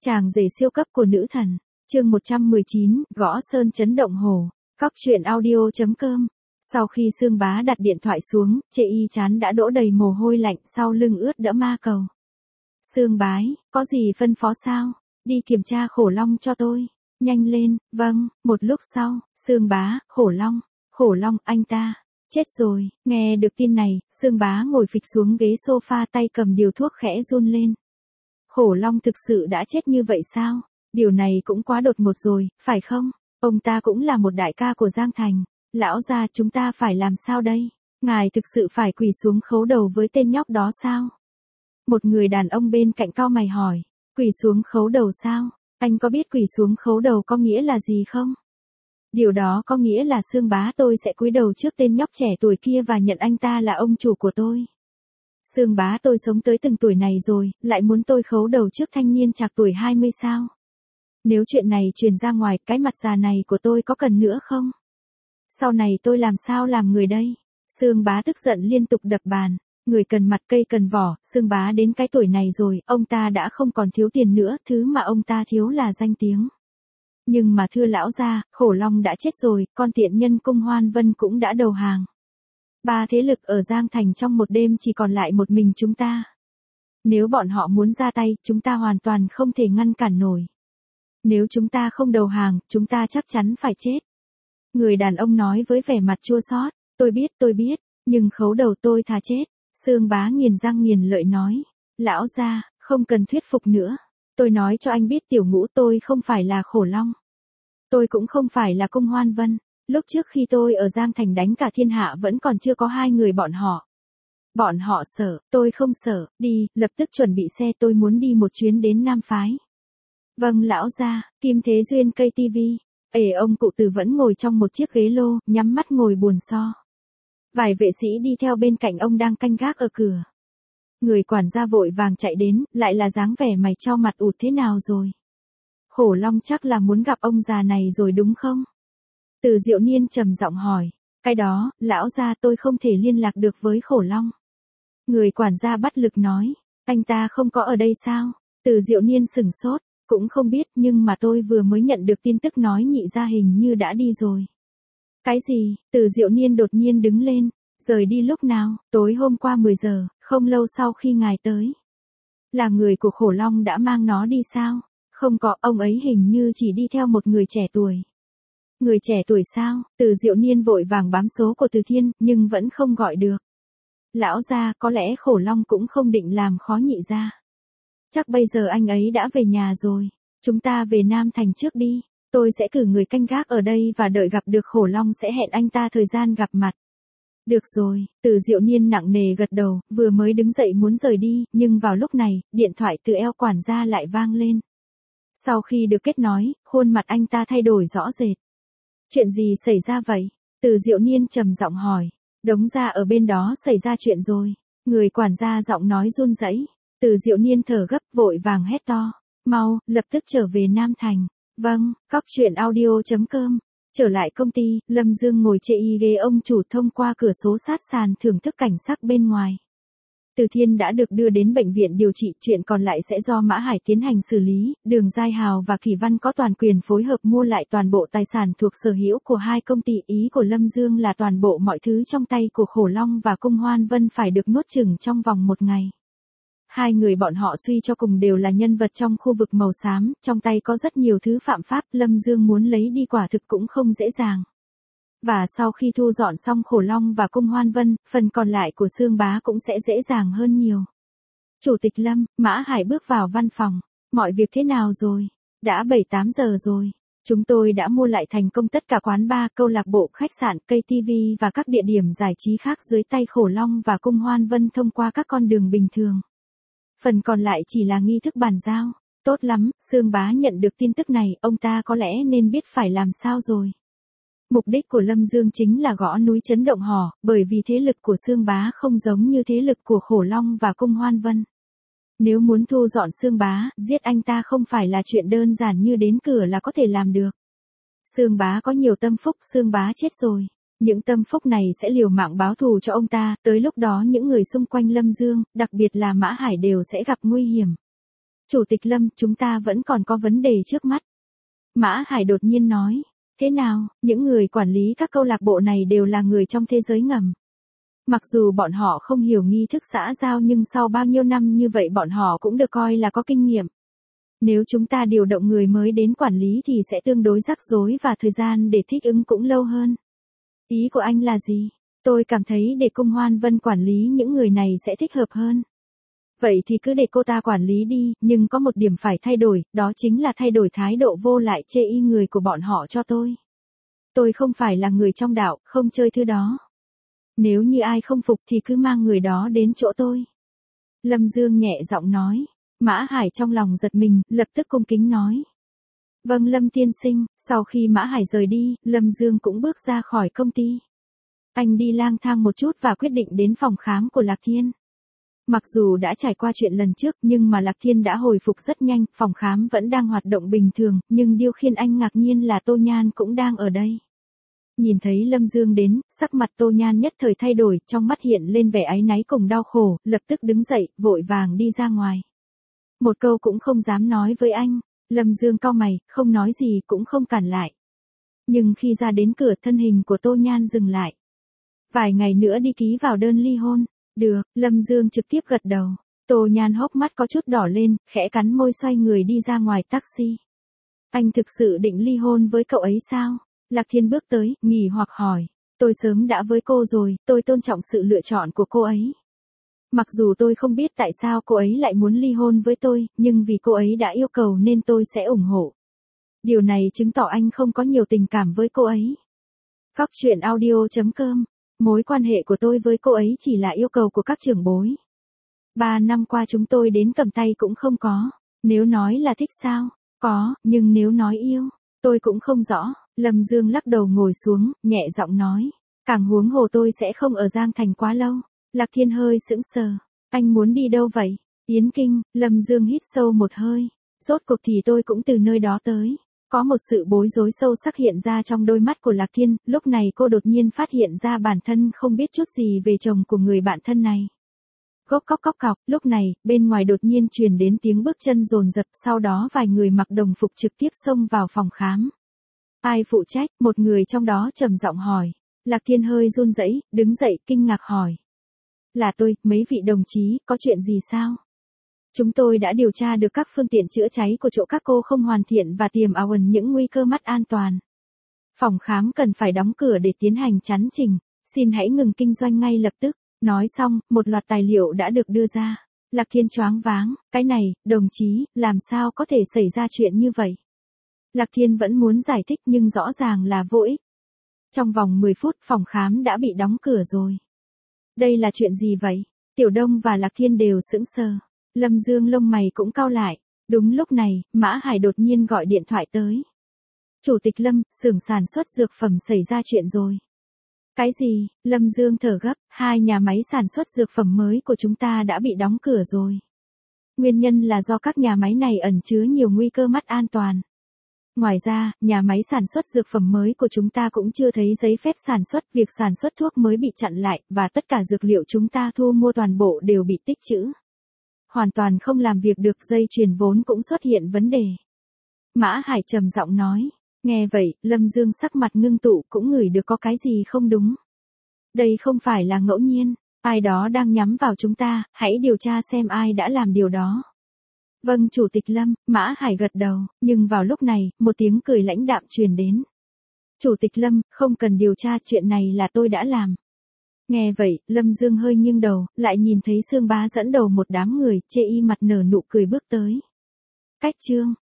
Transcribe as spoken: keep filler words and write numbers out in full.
Chàng rể siêu cấp của nữ thần. Chương một trăm mười chín, gõ sơn chấn động hồ. Cóc truyện audio chấm com. Sau khi Sương Bá đặt điện thoại xuống, Chê Y chán đã đổ đầy mồ hôi lạnh, sau lưng ướt đẫm ma cầu. Sương Bái, có gì phân phó sao? Đi kiểm tra khổ long cho tôi. Nhanh lên. Vâng. Một lúc sau, Sương Bá, khổ long. Khổ long, anh ta. Chết rồi. Nghe được tin này, Sương Bá ngồi phịch xuống ghế sofa, tay cầm điều thuốc khẽ run lên. Khổ long thực sự đã chết như vậy sao? Điều này cũng quá đột ngột rồi, phải không? Ông ta cũng là một đại ca của Giang Thành. Lão gia, chúng ta phải làm sao đây? Ngài thực sự phải quỳ xuống khấu đầu với tên nhóc đó sao? Một người đàn ông bên cạnh cau mày hỏi. Quỳ xuống khấu đầu sao? Anh có biết quỳ xuống khấu đầu có nghĩa là gì không? Điều đó có nghĩa là Sương Bá tôi sẽ cúi đầu trước tên nhóc trẻ tuổi kia và nhận anh ta là ông chủ của tôi. Sương Bá tôi sống tới từng tuổi này rồi, lại muốn tôi khấu đầu trước thanh niên trạc tuổi hai mươi sao? Nếu chuyện này truyền ra ngoài, cái mặt già này của tôi có cần nữa không? Sau này tôi làm sao làm người đây? Sương Bá tức giận liên tục đập bàn. Người cần mặt cây cần vỏ, Sương Bá đến cái tuổi này rồi, ông ta đã không còn thiếu tiền nữa, thứ mà ông ta thiếu là danh tiếng. Nhưng mà thưa lão gia, khổ long đã chết rồi, con tiện nhân Cung Hoan Vân cũng đã đầu hàng. Ba thế lực ở Giang Thành trong một đêm chỉ còn lại một mình chúng ta. Nếu bọn họ muốn ra tay, chúng ta hoàn toàn không thể ngăn cản nổi. Nếu chúng ta không đầu hàng, chúng ta chắc chắn phải chết. Người đàn ông nói với vẻ mặt chua xót. Tôi biết, tôi biết, nhưng khấu đầu tôi thà chết. Sương Bá nghiền răng nghiền lợi nói. Lão gia, không cần thuyết phục nữa. Tôi nói cho anh biết tiểu ngũ tôi không phải là khổ long. Tôi cũng không phải là Cung Hoan Vân. Lúc trước khi tôi ở Giang Thành đánh cả thiên hạ vẫn còn chưa có hai người bọn họ. Bọn họ sợ, tôi không sợ, đi, lập tức chuẩn bị xe, tôi muốn đi một chuyến đến Nam Phái. Vâng lão gia. Kim Thế Duyên cây tivi. Ể ông cụ Từ vẫn ngồi trong một chiếc ghế lô, nhắm mắt ngồi buồn so. Vài vệ sĩ đi theo bên cạnh ông đang canh gác ở cửa. Người quản gia vội vàng chạy đến, lại là dáng vẻ mày chau mặt ụt thế nào rồi? Khổ long chắc là muốn gặp ông già này rồi đúng không? Từ Diệu Niên trầm giọng hỏi. Cái đó, lão gia tôi không thể liên lạc được với khổ long. Người quản gia bất lực nói. Anh ta không có ở đây sao? Từ Diệu Niên sửng sốt. Cũng không biết, nhưng mà tôi vừa mới nhận được tin tức nói nhị gia hình như đã đi rồi. Cái gì? Từ Diệu Niên đột nhiên đứng lên. Rời đi lúc nào? Tối hôm qua mười giờ, không lâu sau khi ngài tới. Là người của khổ long đã mang nó đi sao? Không có, ông ấy hình như chỉ đi theo một người trẻ tuổi. Người trẻ tuổi sao? Từ Diệu Niên vội vàng bám số của Từ Thiên, nhưng vẫn không gọi được. Lão gia, có lẽ khổ long cũng không định làm khó nhị gia. Chắc bây giờ anh ấy đã về nhà rồi. Chúng ta về Nam Thành trước đi. Tôi sẽ cử người canh gác ở đây và đợi gặp được khổ long sẽ hẹn anh ta thời gian gặp mặt. Được rồi. Từ Diệu Niên nặng nề gật đầu, vừa mới đứng dậy muốn rời đi, nhưng vào lúc này, điện thoại từ eo quản gia lại vang lên. Sau khi được kết nối, khuôn mặt anh ta thay đổi rõ rệt. Chuyện gì xảy ra vậy? Từ Diệu Niên trầm giọng hỏi. Đống ra ở bên đó xảy ra chuyện rồi. Người quản gia giọng nói run rẩy. Từ Diệu Niên thở gấp vội vàng hét to. Mau, lập tức trở về Nam Thành. Vâng. Cóc truyện audio chấm com. Trở lại công ty, Lâm Dương ngồi chê y ghế ông chủ thông qua cửa sổ sát sàn thưởng thức cảnh sắc bên ngoài. Từ Thiên đã được đưa đến bệnh viện điều trị, chuyện còn lại sẽ do Mã Hải tiến hành xử lý. Đường Giai Hào và Kỳ Văn có toàn quyền phối hợp mua lại toàn bộ tài sản thuộc sở hữu của hai công ty. Ý của Lâm Dương là toàn bộ mọi thứ trong tay của Khổ Long và Cung Hoan Vân phải được nuốt chửng trong vòng một ngày. Hai người bọn họ suy cho cùng đều là nhân vật trong khu vực màu xám, trong tay có rất nhiều thứ phạm pháp, Lâm Dương muốn lấy đi quả thực cũng không dễ dàng. Và sau khi thu dọn xong Khổ Long và Cung Hoan Vân, phần còn lại của Sương Bá cũng sẽ dễ dàng hơn nhiều. Chủ tịch Lâm, Mã Hải bước vào văn phòng. Mọi việc thế nào rồi? Đã bảy tám giờ rồi. Chúng tôi đã mua lại thành công tất cả quán bar, câu lạc bộ, khách sạn, cây tivi và các địa điểm giải trí khác dưới tay Khổ Long và Cung Hoan Vân thông qua các con đường bình thường. Phần còn lại chỉ là nghi thức bàn giao. Tốt lắm, Sương Bá nhận được tin tức này, ông ta có lẽ nên biết phải làm sao rồi. Mục đích của Lâm Dương chính là gõ núi chấn động hò, bởi vì thế lực của Sương Bá không giống như thế lực của Khổ Long và Cung Hoan Vân. Nếu muốn thu dọn Sương Bá, giết anh ta không phải là chuyện đơn giản như đến cửa là có thể làm được. Sương Bá có nhiều tâm phúc, Sương Bá chết rồi. Những tâm phúc này sẽ liều mạng báo thù cho ông ta, tới lúc đó những người xung quanh Lâm Dương, đặc biệt là Mã Hải đều sẽ gặp nguy hiểm. Chủ tịch Lâm, chúng ta vẫn còn có vấn đề trước mắt. Mã Hải đột nhiên nói. Thế nào, những người quản lý các câu lạc bộ này đều là người trong thế giới ngầm. Mặc dù bọn họ không hiểu nghi thức xã giao nhưng sau bao nhiêu năm như vậy bọn họ cũng được coi là có kinh nghiệm. Nếu chúng ta điều động người mới đến quản lý thì sẽ tương đối rắc rối và thời gian để thích ứng cũng lâu hơn. Ý của anh là gì? Tôi cảm thấy để Cung Hoan Vân quản lý những người này sẽ thích hợp hơn. Vậy thì cứ để cô ta quản lý đi, nhưng có một điểm phải thay đổi, đó chính là thay đổi thái độ vô lại chê y người của bọn họ cho tôi. Tôi không phải là người trong đạo, không chơi thứ đó. Nếu như ai không phục thì cứ mang người đó đến chỗ tôi. Lâm Dương nhẹ giọng nói. Mã Hải trong lòng giật mình, lập tức cung kính nói. Vâng Lâm tiên sinh, sau khi Mã Hải rời đi, Lâm Dương cũng bước ra khỏi công ty. Anh đi lang thang một chút và quyết định đến phòng khám của Lạc Thiên. Mặc dù đã trải qua chuyện lần trước nhưng mà Lạc Thiên đã hồi phục rất nhanh, phòng khám vẫn đang hoạt động bình thường, nhưng điều khiến anh ngạc nhiên là Tô Nhan cũng đang ở đây. Nhìn thấy Lâm Dương đến, sắc mặt Tô Nhan nhất thời thay đổi, trong mắt hiện lên vẻ áy náy cùng đau khổ, lập tức đứng dậy, vội vàng đi ra ngoài. Một câu cũng không dám nói với anh, Lâm Dương cau mày, không nói gì cũng không cản lại. Nhưng khi ra đến cửa thân hình của Tô Nhan dừng lại. Vài ngày nữa đi ký vào đơn ly hôn. Được, Lâm Dương trực tiếp gật đầu. Tô Nhan hốc mắt có chút đỏ lên, khẽ cắn môi xoay người đi ra ngoài taxi. Anh thực sự định ly hôn với cậu ấy sao? Lạc Thiên bước tới, nghỉ hoặc hỏi. Tôi sớm đã với cô rồi, tôi tôn trọng sự lựa chọn của cô ấy. Mặc dù tôi không biết tại sao cô ấy lại muốn ly hôn với tôi, nhưng vì cô ấy đã yêu cầu nên tôi sẽ ủng hộ. Điều này chứng tỏ anh không có nhiều tình cảm với cô ấy. Cóc truyện audio chấm com. Mối quan hệ của tôi với cô ấy chỉ là yêu cầu của các trưởng bối. Ba năm qua chúng tôi đến cầm tay cũng không có. Nếu nói là thích sao? Có, nhưng nếu nói yêu, tôi cũng không rõ. Lâm Dương lắc đầu ngồi xuống, nhẹ giọng nói. Càng huống hồ tôi sẽ không ở Giang Thành quá lâu. Lạc Thiên hơi sững sờ. Anh muốn đi đâu vậy? Yến Kinh, Lâm Dương hít sâu một hơi. Rốt cuộc thì tôi cũng từ nơi đó tới. Có một sự bối rối sâu sắc hiện ra trong đôi mắt của Lạc Thiên, lúc này cô đột nhiên phát hiện ra bản thân không biết chút gì về chồng của người bạn thân này. Cốc cốc cốc cọc, lúc này, bên ngoài đột nhiên truyền đến tiếng bước chân dồn dập, sau đó vài người mặc đồng phục trực tiếp xông vào phòng khám. Ai phụ trách? Một người trong đó trầm giọng hỏi. Lạc Thiên hơi run rẩy, đứng dậy, kinh ngạc hỏi. Là tôi, mấy vị đồng chí, có chuyện gì sao? Chúng tôi đã điều tra được các phương tiện chữa cháy của chỗ các cô không hoàn thiện và tiềm ẩn những nguy cơ mất an toàn. Phòng khám cần phải đóng cửa để tiến hành chắn chỉnh, xin hãy ngừng kinh doanh ngay lập tức. Nói xong, một loạt tài liệu đã được đưa ra. Lạc Thiên choáng váng, cái này, đồng chí, làm sao có thể xảy ra chuyện như vậy? Lạc Thiên vẫn muốn giải thích nhưng rõ ràng là vô ích. Trong vòng mười phút phòng khám đã bị đóng cửa rồi. Đây là chuyện gì vậy? Tiểu Đông và Lạc Thiên đều sững sờ. Lâm Dương lông mày cũng cau lại. Đúng lúc này, Mã Hải đột nhiên gọi điện thoại tới. Chủ tịch Lâm, xưởng sản xuất dược phẩm xảy ra chuyện rồi. Cái gì? Lâm Dương thở gấp, hai nhà máy sản xuất dược phẩm mới của chúng ta đã bị đóng cửa rồi. Nguyên nhân là do các nhà máy này ẩn chứa nhiều nguy cơ mất an toàn. Ngoài ra, nhà máy sản xuất dược phẩm mới của chúng ta cũng chưa thấy giấy phép sản xuất, việc sản xuất thuốc mới bị chặn lại, và tất cả dược liệu chúng ta thu mua toàn bộ đều bị tích trữ. Hoàn toàn không làm việc được, dây chuyền vốn cũng xuất hiện vấn đề. Mã Hải trầm giọng nói. Nghe vậy, Lâm Dương sắc mặt ngưng tụ, cũng ngửi được có cái gì không đúng. Đây không phải là ngẫu nhiên, ai đó đang nhắm vào chúng ta, hãy điều tra xem ai đã làm điều đó. Vâng Chủ tịch Lâm, Mã Hải gật đầu, nhưng vào lúc này, một tiếng cười lãnh đạm truyền đến. Chủ tịch Lâm, không cần điều tra, chuyện này là tôi đã làm. Nghe vậy, Lâm Dương hơi nghiêng đầu, lại nhìn thấy Sương Bá dẫn đầu một đám người, chê y mặt nở nụ cười bước tới. Cách chương